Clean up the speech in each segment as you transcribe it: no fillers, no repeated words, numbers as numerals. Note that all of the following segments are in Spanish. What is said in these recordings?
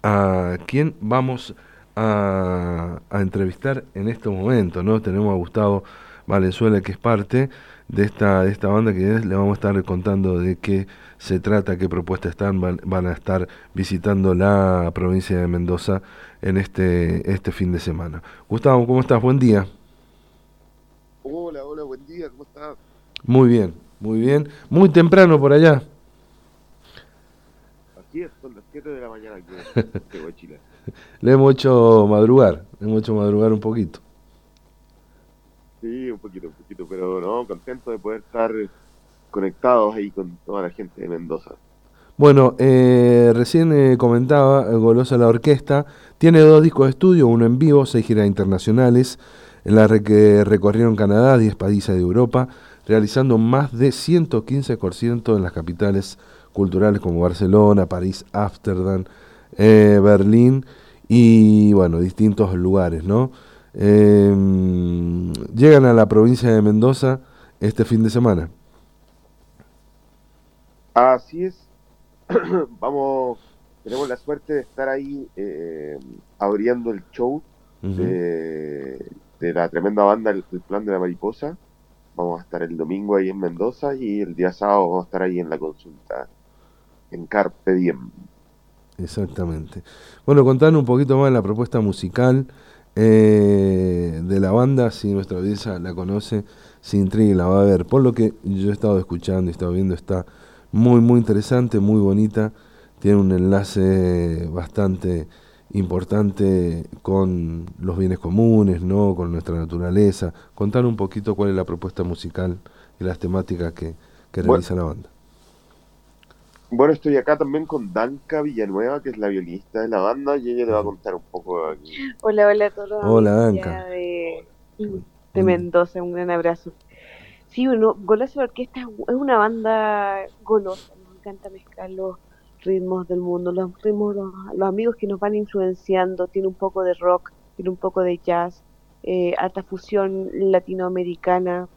a quién vamos a entrevistar en este momento, ¿no? Tenemos a Gustavo Valenzuela, que es parte de esta banda, le vamos a estar contando de qué se trata, qué propuestas van a estar visitando la provincia de Mendoza en este fin de semana. Gustavo, ¿cómo estás? Buen día. Hola, hola, buen día, ¿cómo estás? Muy bien, muy bien. Muy temprano por allá. Así es, son las 7 de la mañana aquí en Santiago de Chile. Le hemos hecho madrugar un poquito. Sí, un poquito, pero no, contento de poder estar conectados ahí con toda la gente de Mendoza. Bueno, recién comentaba, Golosa la Orquesta tiene dos discos de estudio, uno en vivo, seis giras internacionales, que recorrieron Canadá, 10 países de Europa, realizando más de 115 conciertos en las capitales culturales como Barcelona, París, Ámsterdam, Berlín y, bueno, distintos lugares, ¿no? Llegan a la provincia de Mendoza este fin de semana. Así es, vamos, tenemos la suerte de estar ahí abriendo el show Ujú. de la tremenda banda el Plan de la Mariposa. Vamos a estar el domingo ahí en Mendoza y el día sábado vamos a estar ahí en la consulta, en Carpe Diem. Exactamente. Bueno, contanos un poquito más de la propuesta musical de la banda, si nuestra audiencia la conoce, se intriga y la va a ver. Por lo que yo he estado escuchando y he estado viendo, está muy, muy interesante, muy bonita. Tiene un enlace bastante importante con los bienes comunes, ¿no? Con nuestra naturaleza. Contanos un poquito cuál es la propuesta musical y las temáticas que Bueno, realiza la banda. Bueno, estoy acá también con Danka Villanueva, que es la violinista de la banda, y ella te va a Ujú. contar un poco aquí. Hola, hola a todos los Hola, amigos Danka. ya de Buen día. Mendoza, un gran abrazo. Sí, bueno, Golosa la Orquesta es una banda golosa, nos encanta mezclar los ritmos del mundo, los ritmos, los amigos que nos van influenciando, tiene un poco de rock, tiene un poco de jazz, alta fusión latinoamericana,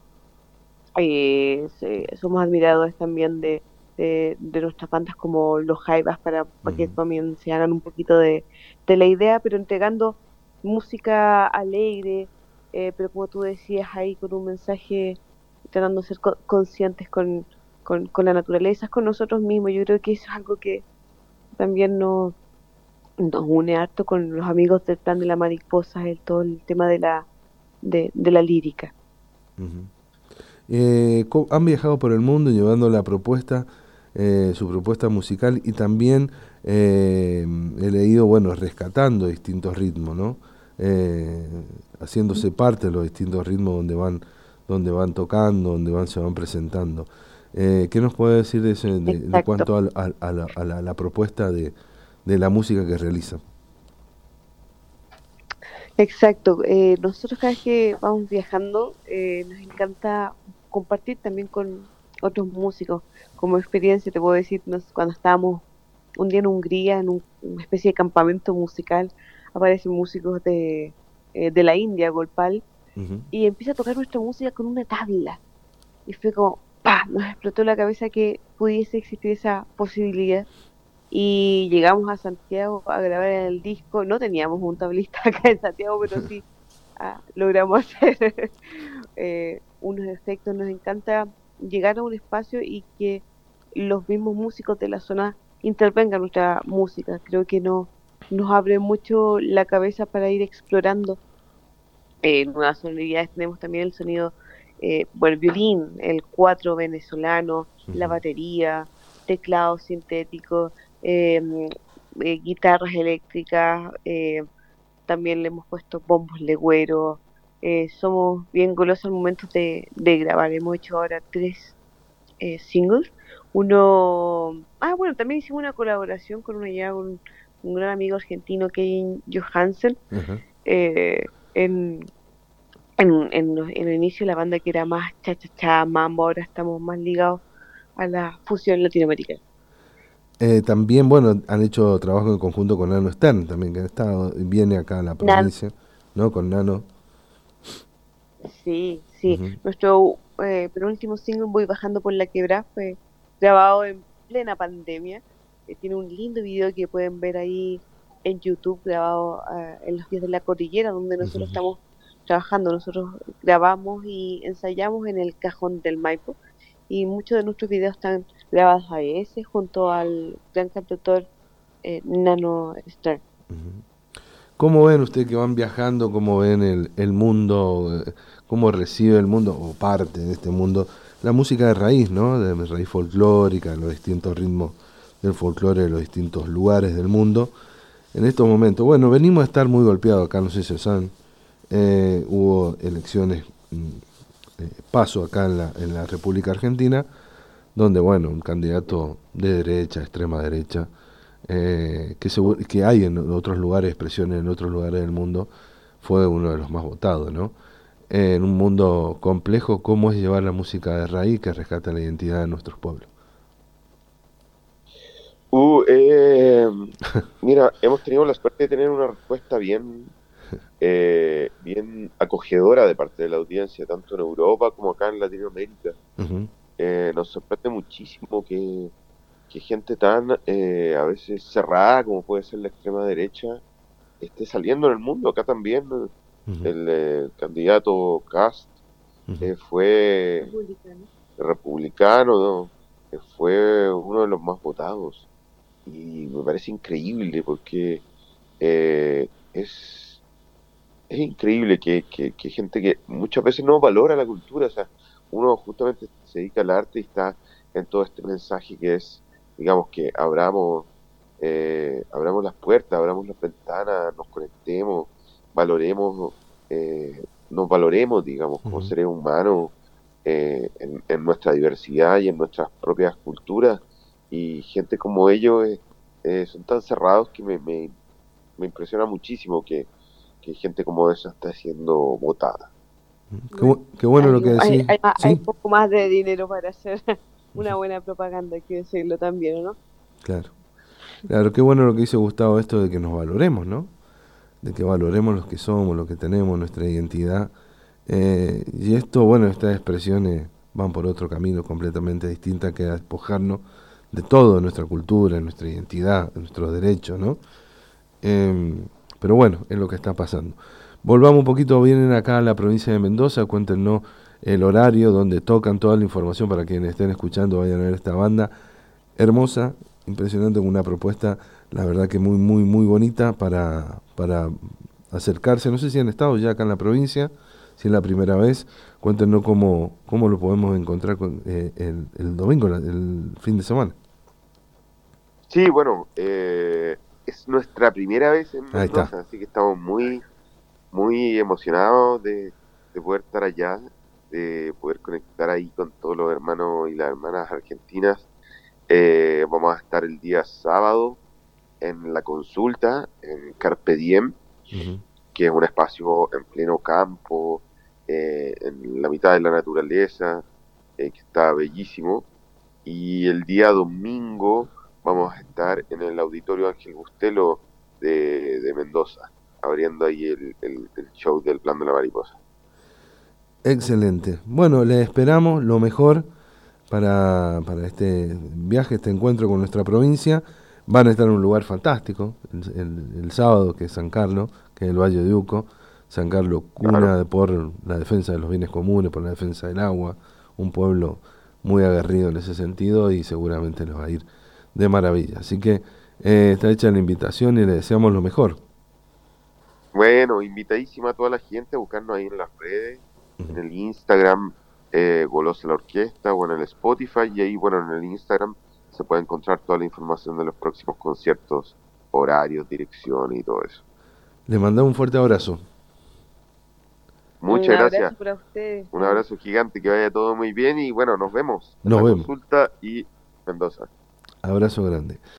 somos admiradores también de nuestras bandas como los Jaivas para que Ujú. también se hagan un poquito de la idea, pero entregando música alegre, pero como tú decías ahí con un mensaje, tratando de ser conscientes con la naturaleza, con nosotros mismos. Yo creo que eso es algo que también nos une harto con los amigos del Plan de la Mariposa, todo el tema de la lírica. Ujú. Han viajado por el mundo llevando la propuesta, su propuesta musical y también he leído, bueno, rescatando distintos ritmos, ¿no? Eh, Haciéndose parte de los distintos ritmos donde van tocando, se van presentando. ¿Qué nos puede decir de, de Exacto. cuanto a la propuesta de la música que realizan? Exacto, nosotros cada vez que vamos viajando nos encanta compartir también con otros músicos. Como experiencia te puedo decir, cuando estábamos un día en Hungría, en una especie de campamento musical, aparecen músicos de la India, Golpal, Ujú. y empieza a tocar nuestra música con una tabla. Y fue como, ¡pah! Nos explotó la cabeza que pudiese existir esa posibilidad y llegamos a Santiago a grabar el disco. No teníamos un tablista acá en Santiago, pero sí logramos hacer unos efectos. Nos encanta llegar a un espacio y que los mismos músicos de la zona intervengan nuestra música. Creo que nos abre mucho la cabeza para ir explorando nuevas sonoridades. Tenemos también el sonido, bueno, el violín, el cuatro venezolano, la Ujú. batería, teclados sintéticos, guitarras eléctricas, también le hemos puesto bombos legüeros. Somos bien golosos al momento de grabar. Hemos hecho ahora tres singles. Bueno, también hicimos una colaboración con un gran amigo argentino, Kevin Johansen, Ajá. en en el inicio la banda que era más cha-cha-cha, mambo, ahora estamos más ligados a la fusión latinoamericana. También, bueno, han hecho trabajo en conjunto con Nano Stern, también que han estado, viene acá a la Nan, provincia, ¿no? Con Nano. sí, sí. Ujú. Nuestro penúltimo single, Voy bajando por la quebrada, fue grabado en plena pandemia. Tiene un lindo video que pueden ver ahí en YouTube grabado en los pies de la cordillera donde Ujú. nosotros estamos trabajando. Nosotros grabamos y ensayamos en el Cajón del Maipo y muchos de nuestros videos están grabados a ese junto al gran cantautor Nano Star. ¿Cómo ven ustedes que van viajando? ¿Cómo ven el mundo? ¿Cómo recibe el mundo, o parte de este mundo, la música de raíz, ¿no? De raíz folclórica, los distintos ritmos del folclore de los distintos lugares del mundo. En estos momentos, bueno, venimos a estar muy golpeados acá, no sé si saben, hubo elecciones, paso acá en la República Argentina, donde, bueno, un candidato de derecha, extrema derecha, que hay en otros lugares, expresiones en otros lugares del mundo, fue uno de los más votados, ¿no? En un mundo complejo, ¿cómo es llevar la música de raíz que rescata la identidad de nuestros pueblos? Uh, eh, Mira, hemos tenido la suerte de tener una respuesta bien acogedora de parte de la audiencia, tanto en Europa como acá en Latinoamérica. Ujú, Nos sorprende muchísimo que gente tan a veces cerrada como puede ser la extrema derecha esté saliendo en el mundo. Acá también ujú, el candidato Kast ujú, fue Republicano. republicano, ¿no? Fue uno de los más votados. Y me parece increíble porque eh, es, es increíble que gente que muchas veces no valora la cultura, o sea, uno justamente se dedica al arte y está en todo este mensaje que es, digamos, que abramos las puertas, abramos las ventanas, nos conectemos, valoremos, nos valoremos, digamos, como ujú. seres humanos, en nuestra diversidad y en nuestras propias culturas. Y gente como ellos son tan cerrados que me impresiona muchísimo que gente como esa está siendo votada. Bueno, Qué bueno lo que decís. hay ¿Sí? poco más de dinero para hacer una buena propaganda, hay que decirlo también, ¿no? Claro. Claro, qué bueno lo que dice Gustavo, esto de que nos valoremos, ¿no? De que valoremos los que somos, lo que tenemos, nuestra identidad. Y esto, bueno, estas expresiones van por otro camino completamente distinto que a despojarnos de todo, de nuestra cultura, de nuestra identidad, de nuestros derechos, ¿no? Eh, pero bueno, es lo que está pasando. Volvamos un poquito, vienen acá a la provincia de Mendoza, cuéntenos el horario donde tocan, toda la información para quienes estén escuchando, vayan a ver esta banda hermosa, impresionante, con una propuesta, la verdad que muy, muy, muy bonita para acercarse. No sé si han estado ya acá en la provincia, si es la primera vez, cuéntenos cómo lo podemos encontrar el domingo, el fin de semana. Sí, bueno, es nuestra primera vez en Ahí está. Mendoza, así que estamos muy emocionados de poder estar allá, de poder conectar ahí con todos los hermanos y las hermanas argentinas. Vamos a estar el día sábado en la consulta, en Carpe Diem, Ujú. que es un espacio en pleno campo, en la mitad de la naturaleza, que está bellísimo. Y el día domingo vamos a estar en el Auditorio Ángel Bustelo de Mendoza, abriendo ahí el show del Plan de la Mariposa. Excelente. Bueno, les esperamos lo mejor para este viaje, este encuentro con nuestra provincia. Van a estar en un lugar fantástico, el sábado, que es San Carlos, que es el Valle de Uco. San Carlos, Claro. cuna por la defensa de los bienes comunes, por la defensa del agua. Un pueblo muy aguerrido en ese sentido y seguramente les va a ir de maravilla. Así que está hecha la invitación y le deseamos lo mejor. Bueno, invitadísima a toda la gente a buscarnos ahí en las redes, en el Instagram, Golosa la Orquesta, o en el Spotify, y ahí, bueno, en el Instagram se puede encontrar toda la información de los próximos conciertos, horarios, dirección y todo eso. Les mandamos un fuerte abrazo. Un Muchas abrazo gracias, para ustedes. un abrazo gigante, que vaya todo muy bien y bueno, nos vemos en Nos la vemos. consulta y Mendoza. Abrazo grande.